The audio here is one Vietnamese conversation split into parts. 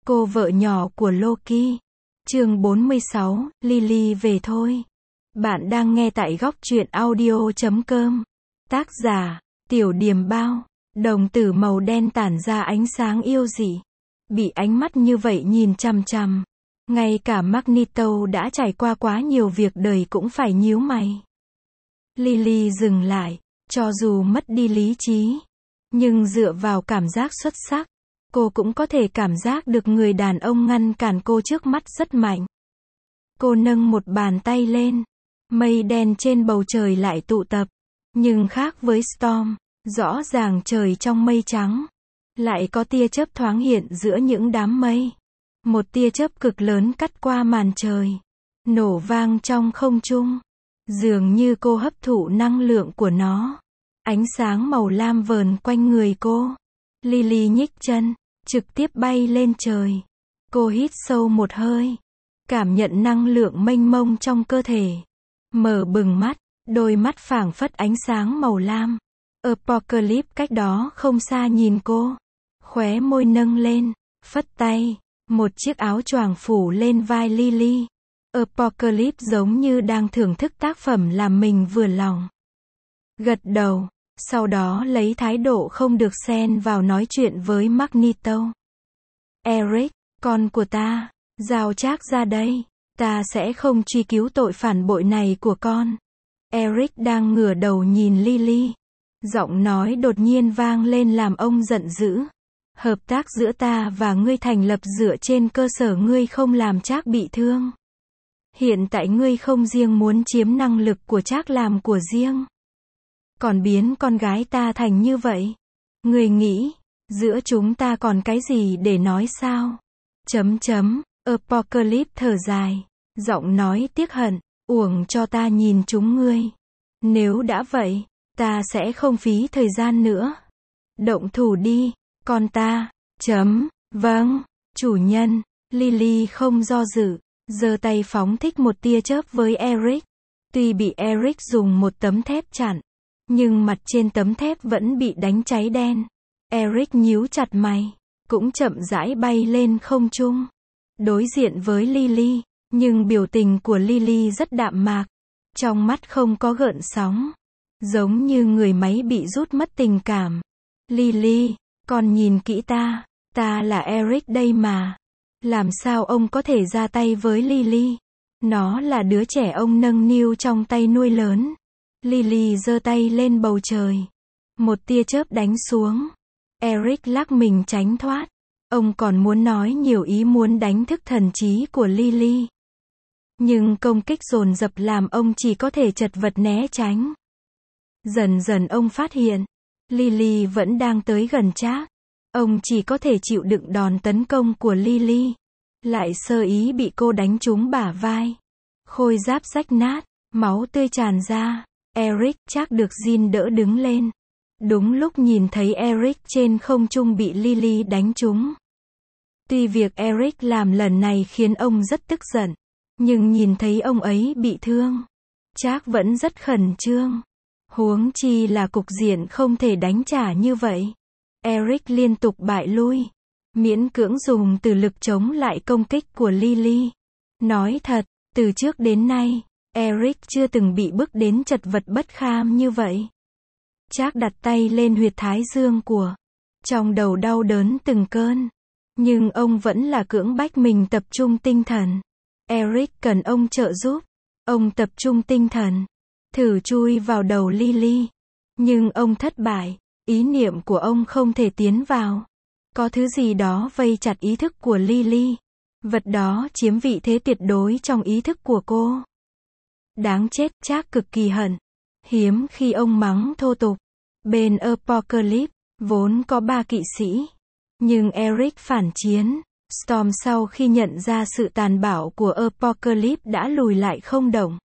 Cô vợ nhỏ của Loki. Chương 46, Lily về thôi. Bạn đang nghe tại góc truyện audio.com. Tác giả, Tiểu Điềm Bao. Đồng tử màu đen tản ra ánh sáng yêu dị. Bị ánh mắt như vậy nhìn chằm chằm. Ngay cả Magneto đã trải qua quá nhiều việc đời cũng phải nhíu mày. Lily dừng lại, cho dù mất đi lý trí. Nhưng dựa vào cảm giác xuất sắc, cô cũng có thể cảm giác được người đàn ông ngăn cản cô trước mắt rất mạnh. Cô nâng một bàn tay lên. Mây đen trên bầu trời lại tụ tập. Nhưng khác với Storm, rõ ràng trời trong mây trắng. Lại có tia chớp thoáng hiện giữa những đám mây. Một tia chớp cực lớn cắt qua màn trời. Nổ vang trong không trung. Dường như cô hấp thụ năng lượng của nó. Ánh sáng màu lam vờn quanh người cô. Lily nhích chân, trực tiếp bay lên trời. Cô hít sâu một hơi. Cảm nhận năng lượng mênh mông trong cơ thể. Mở bừng mắt, đôi mắt phảng phất ánh sáng màu lam. Apocalypse cách đó không xa nhìn cô. Khóe môi nâng lên, phất tay. Một chiếc áo choàng phủ lên vai Lily. Apocalypse giống như đang thưởng thức tác phẩm làm mình vừa lòng. Gật đầu, sau đó lấy thái độ không được xen vào nói chuyện với Magneto. Eric, con của ta, giao Trác ra đây. Ta sẽ không truy cứu tội phản bội này của con. Eric đang ngửa đầu nhìn Lily. Giọng nói đột nhiên vang lên làm ông giận dữ. Hợp tác giữa ta và ngươi thành lập dựa trên cơ sở ngươi không làm Trác bị thương. Hiện tại ngươi không riêng muốn chiếm năng lực của Trác làm của riêng, còn biến con gái ta thành như vậy. Ngươi nghĩ, giữa chúng ta còn cái gì để nói sao? Apocalypse thở dài. Giọng nói tiếc hận. Uổng cho ta nhìn chúng ngươi. Nếu đã vậy, ta sẽ không phí thời gian nữa. Động thủ đi, con ta. Vâng, chủ nhân. Lily không do dự. Giơ tay phóng thích một tia chớp với Eric. Tuy bị Eric dùng một tấm thép chặn, nhưng mặt trên tấm thép vẫn bị đánh cháy đen. Eric nhíu chặt mày, cũng chậm rãi bay lên không trung. Đối diện với Lily, nhưng biểu tình của Lily rất đạm mạc. Trong mắt không có gợn sóng. Giống như người máy bị rút mất tình cảm. Lily, con nhìn kỹ ta. Ta là Eric đây mà. Làm sao ông có thể ra tay với Lily? Nó là đứa trẻ ông nâng niu trong tay nuôi lớn. Lily giơ tay lên bầu trời. Một tia chớp đánh xuống. Eric lắc mình tránh thoát. Ông còn muốn nói nhiều ý muốn đánh thức thần trí của Lily. Nhưng công kích dồn dập làm ông chỉ có thể chật vật né tránh. Dần dần ông phát hiện, Lily vẫn đang tới gần Trác. Ông chỉ có thể chịu đựng đòn tấn công của Lily. Lại sơ ý bị cô đánh trúng bả vai. Khôi giáp rách nát, máu tươi tràn ra. Eric Trác được Jean đỡ đứng lên. Đúng lúc nhìn thấy Eric trên không trung bị Lily đánh trúng. Tuy việc Eric làm lần này khiến ông rất tức giận, nhưng nhìn thấy ông ấy bị thương, Trác vẫn rất khẩn trương. Huống chi là cục diện không thể đánh trả như vậy. Eric liên tục bại lui, miễn cưỡng dùng từ lực chống lại công kích của Lily. Nói thật, từ trước đến nay, Eric chưa từng bị bức đến chật vật bất kham như vậy. Trác đặt tay lên huyệt thái dương của. Trong đầu đau đớn từng cơn. Nhưng ông vẫn là cưỡng bách mình tập trung tinh thần. Eric cần ông trợ giúp. Ông tập trung tinh thần. Thử chui vào đầu Lily. Nhưng ông thất bại. Ý niệm của ông không thể tiến vào. Có thứ gì đó vây chặt ý thức của Lily. Vật đó chiếm vị thế tuyệt đối trong ý thức của cô. Đáng chết, Trác cực kỳ hận. Hiếm khi ông mắng thô tục. Bên Apocalypse, vốn có 3 kỵ sĩ. Nhưng Eric phản chiến. Storm sau khi nhận ra sự tàn bạo của Apocalypse đã lùi lại không động.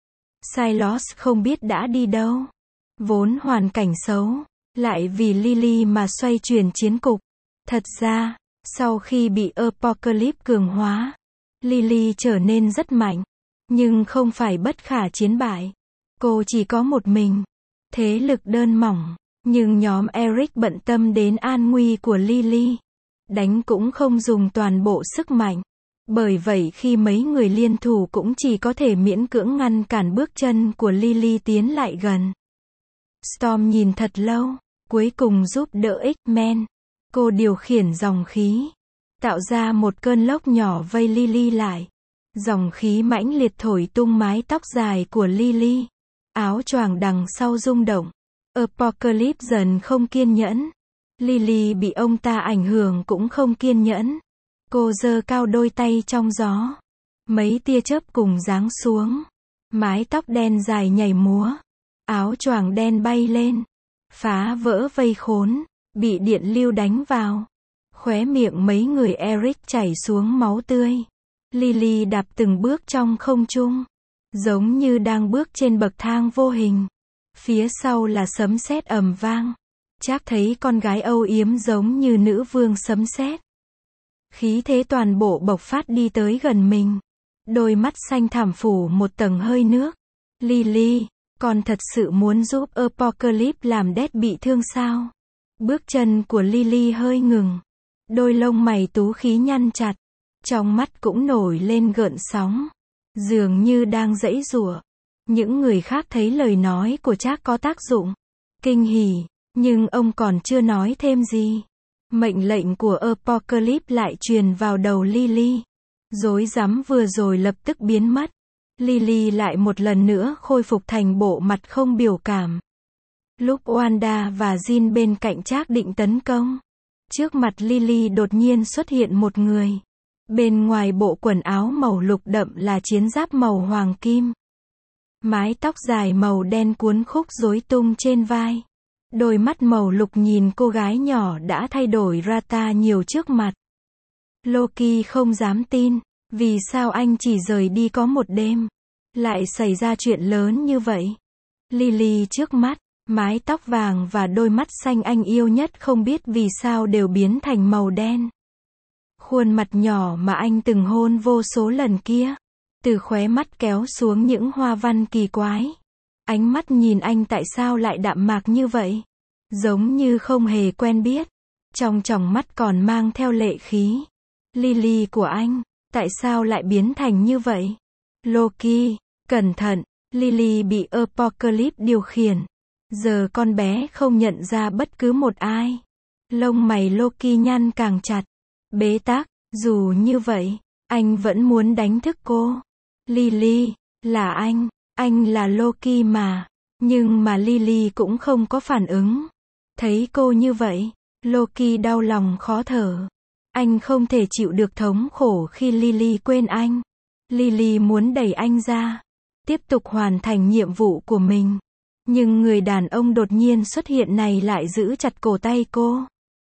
Silos không biết đã đi đâu. Vốn hoàn cảnh xấu, lại vì Lily mà xoay chuyển chiến cục. Thật ra, sau khi bị Apocalypse cường hóa, Lily trở nên rất mạnh. Nhưng không phải bất khả chiến bại. Cô chỉ có một mình. Thế lực đơn mỏng. Nhưng nhóm Eric bận tâm đến an nguy của Lily. đánh cũng không dùng toàn bộ sức mạnh. Bởi vậy khi mấy người liên thủ cũng chỉ có thể miễn cưỡng ngăn cản bước chân của Lily tiến lại gần. Storm nhìn thật lâu, cuối cùng giúp đỡ X-Men. Cô điều khiển dòng khí, tạo ra một cơn lốc nhỏ vây Lily lại. Dòng khí mãnh liệt thổi tung mái tóc dài của Lily. Áo choàng đằng sau rung động. Apocalypse dần không kiên nhẫn. Lily bị ông ta ảnh hưởng cũng không kiên nhẫn. Cô giơ cao đôi tay trong gió. Mấy tia chớp cùng giáng xuống. Mái tóc đen dài nhảy múa. Áo choàng đen bay lên. Phá vỡ vây khốn. Bị điện lưu đánh vào. Khóe miệng mấy người Eric chảy xuống máu tươi. Lily đạp từng bước trong không trung. Giống như đang bước trên bậc thang vô hình. Phía sau là sấm sét ầm vang. Trác thấy con gái âu yếm giống như nữ vương sấm sét. Khí thế toàn bộ bộc phát đi tới gần mình. Đôi mắt xanh thẳm phủ một tầng hơi nước. Lily, con thật sự muốn giúp Apocalypse làm Death bị thương sao? Bước chân của Lily hơi ngừng. Đôi lông mày tú khí nhăn chặt. Trong mắt cũng nổi lên gợn sóng. Dường như đang giãy giụa. Những người khác thấy lời nói của Trác có tác dụng. Kinh hỉ, nhưng ông còn chưa nói thêm gì. Mệnh lệnh của Apocalypse lại truyền vào đầu Lily. Rối rắm vừa rồi lập tức biến mất. Lily lại một lần nữa khôi phục thành bộ mặt không biểu cảm. Lúc Wanda và Jean bên cạnh Trác định tấn công. Trước mặt Lily đột nhiên xuất hiện một người. Bên ngoài bộ quần áo màu lục đậm là chiến giáp màu hoàng kim. Mái tóc dài màu đen cuốn khúc rối tung trên vai. Đôi mắt màu lục nhìn cô gái nhỏ đã thay đổi Rata nhiều trước mặt. Loki không dám tin, vì sao anh chỉ rời đi có một đêm, lại xảy ra chuyện lớn như vậy. Lily trước mắt, mái tóc vàng và đôi mắt xanh anh yêu nhất không biết vì sao đều biến thành màu đen. Khuôn mặt nhỏ mà anh từng hôn vô số lần kia, từ khóe mắt kéo xuống những hoa văn kỳ quái. Ánh mắt nhìn anh tại sao lại đạm mạc như vậy? Giống như không hề quen biết. Trong tròng mắt còn mang theo lệ khí. Lily của anh, tại sao lại biến thành như vậy? Loki, cẩn thận, Lily bị Apocalypse điều khiển. Giờ con bé không nhận ra bất cứ một ai. Lông mày Loki nhăn càng chặt. Bế tắc, dù như vậy, anh vẫn muốn đánh thức cô. Lily, là anh là Loki mà. Nhưng mà Lily cũng không có phản ứng. Thấy cô như vậy, Loki đau lòng khó thở. Anh không thể chịu được thống khổ khi Lily quên anh. Lily muốn đẩy anh ra, tiếp tục hoàn thành nhiệm vụ của mình. Nhưng người đàn ông đột nhiên xuất hiện này lại giữ chặt cổ tay cô.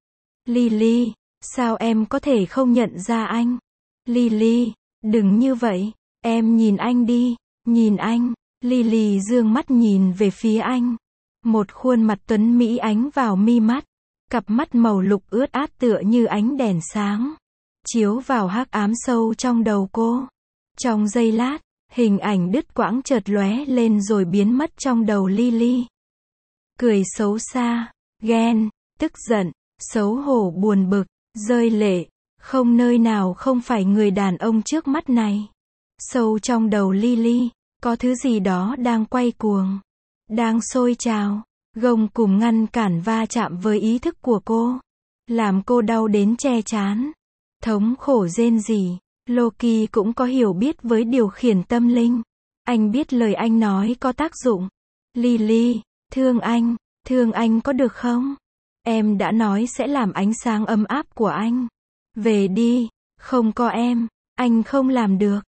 Lily, sao em có thể không nhận ra anh? Lily, đừng như vậy, em nhìn anh đi, nhìn anh. Lily dương mắt nhìn về phía anh. Một khuôn mặt tuấn mỹ ánh vào mi mắt. Cặp mắt màu lục ướt át tựa như ánh đèn sáng. Chiếu vào hắc ám sâu trong đầu cô. Trong giây lát, hình ảnh đứt quãng chợt lóe lên rồi biến mất trong đầu Lily. Cười xấu xa, ghen, tức giận, xấu hổ buồn bực, rơi lệ. Không nơi nào không phải người đàn ông trước mắt này. Sâu trong đầu Lily, có thứ gì đó đang quay cuồng. Đang sôi trào, gông cùm ngăn cản va chạm với ý thức của cô. Làm cô đau đến che chán. Thống khổ rên rỉ. Loki cũng có hiểu biết với điều khiển tâm linh. Anh biết lời anh nói có tác dụng. Lily, thương anh có được không? Em đã nói sẽ làm ánh sáng ấm áp của anh. Về đi, không có em, anh không làm được.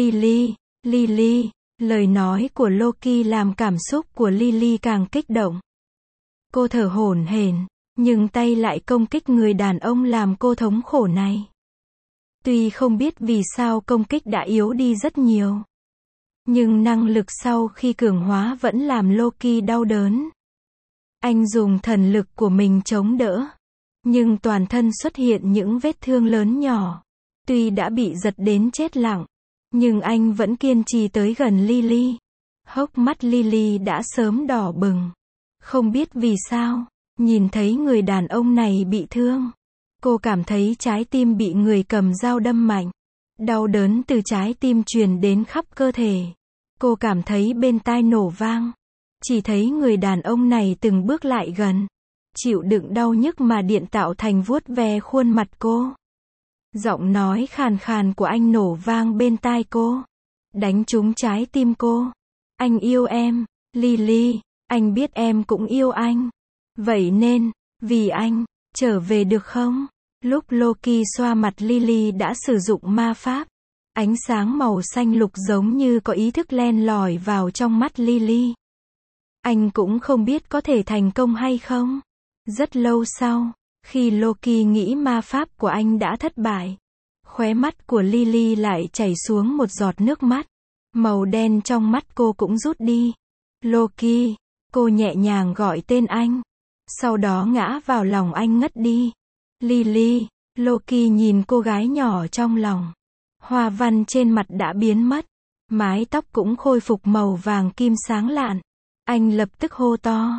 Lily, lời nói của Loki làm cảm xúc của Lily càng kích động. Cô thở hổn hển, nhưng tay lại công kích người đàn ông làm cô thống khổ này. Tuy không biết vì sao công kích đã yếu đi rất nhiều, nhưng năng lực sau khi cường hóa vẫn làm Loki đau đớn. Anh dùng thần lực của mình chống đỡ, nhưng toàn thân xuất hiện những vết thương lớn nhỏ. Tuy đã bị giật đến chết lặng, nhưng anh vẫn kiên trì tới gần Lily. Hốc mắt Lily đã sớm đỏ bừng. Không biết vì sao, nhìn thấy người đàn ông này bị thương, Cô cảm thấy trái tim bị người cầm dao đâm mạnh. Đau đớn từ trái tim truyền đến khắp cơ thể. Cô cảm thấy bên tai nổ vang. Chỉ thấy người đàn ông này từng bước lại gần. Chịu đựng đau nhức mà điện tạo thành vuốt ve khuôn mặt cô. Giọng nói khàn khàn của anh nổ vang bên tai cô. Đánh trúng trái tim cô. Anh yêu em, Lily. Anh biết em cũng yêu anh. Vậy nên, vì anh, trở về được không? Lúc Loki xoa mặt Lily đã sử dụng ma pháp. Ánh sáng màu xanh lục giống như có ý thức len lỏi vào trong mắt Lily. Anh cũng không biết có thể thành công hay không. Rất lâu sau, khi Loki nghĩ ma pháp của anh đã thất bại, khóe mắt của Lily lại chảy xuống một giọt nước mắt. Màu đen trong mắt cô cũng rút đi. Loki, cô nhẹ nhàng gọi tên anh. Sau đó ngã vào lòng anh ngất đi. Lily, Loki nhìn cô gái nhỏ trong lòng. Hoa văn trên mặt đã biến mất. Mái tóc cũng khôi phục màu vàng kim sáng lạn. Anh lập tức hô to.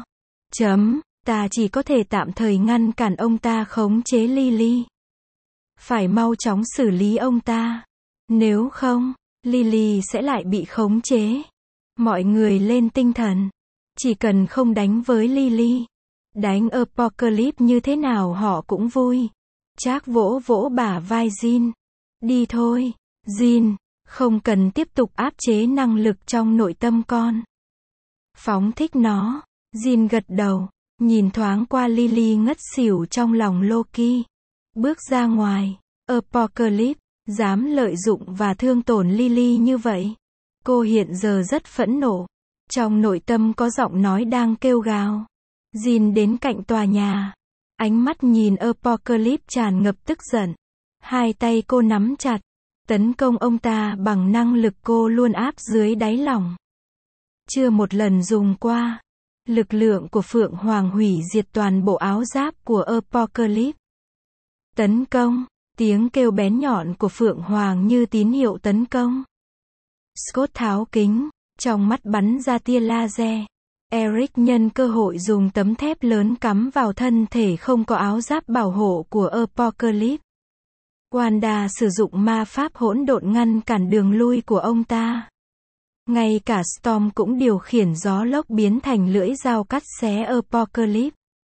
Ta chỉ có thể tạm thời ngăn cản ông ta khống chế Lily. Phải mau chóng xử lý ông ta. Nếu không, Lily sẽ lại bị khống chế. Mọi người lên tinh thần. Chỉ cần không đánh với Lily. Đánh Apocalypse như thế nào họ cũng vui. Jack vỗ vỗ bả vai Jean. Đi thôi, Jean. Không cần tiếp tục áp chế năng lực trong nội tâm con. Phóng thích nó. Jean gật đầu. Nhìn thoáng qua Lily ngất xỉu trong lòng Loki. Bước ra ngoài. Apocalypse, dám lợi dụng và thương tổn Lily như vậy. Cô hiện giờ rất phẫn nộ. Trong nội tâm có giọng nói đang kêu gào. Jean đến cạnh tòa nhà. Ánh mắt nhìn Apocalypse tràn ngập tức giận. Hai tay cô nắm chặt. Tấn công ông ta bằng năng lực cô luôn áp dưới đáy lòng. Chưa một lần dùng qua. Lực lượng của Phượng Hoàng hủy diệt toàn bộ áo giáp của Apocalypse. Tấn công. Tiếng kêu bén nhọn của Phượng Hoàng như tín hiệu tấn công. Scott tháo kính. Trong mắt bắn ra tia laser. Eric nhân cơ hội dùng tấm thép lớn cắm vào thân thể không có áo giáp bảo hộ của Apocalypse. Wanda sử dụng ma pháp hỗn độn ngăn cản đường lui của ông ta. Ngay cả Storm cũng điều khiển gió lốc biến thành lưỡi dao cắt xé Apocalypse.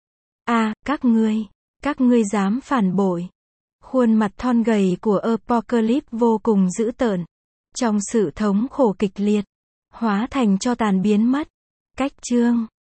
Các ngươi dám phản bội. Khuôn mặt thon gầy của Apocalypse vô cùng dữ tợn. Trong sự thống khổ kịch liệt, hóa thành tro tàn biến mất. Cách chương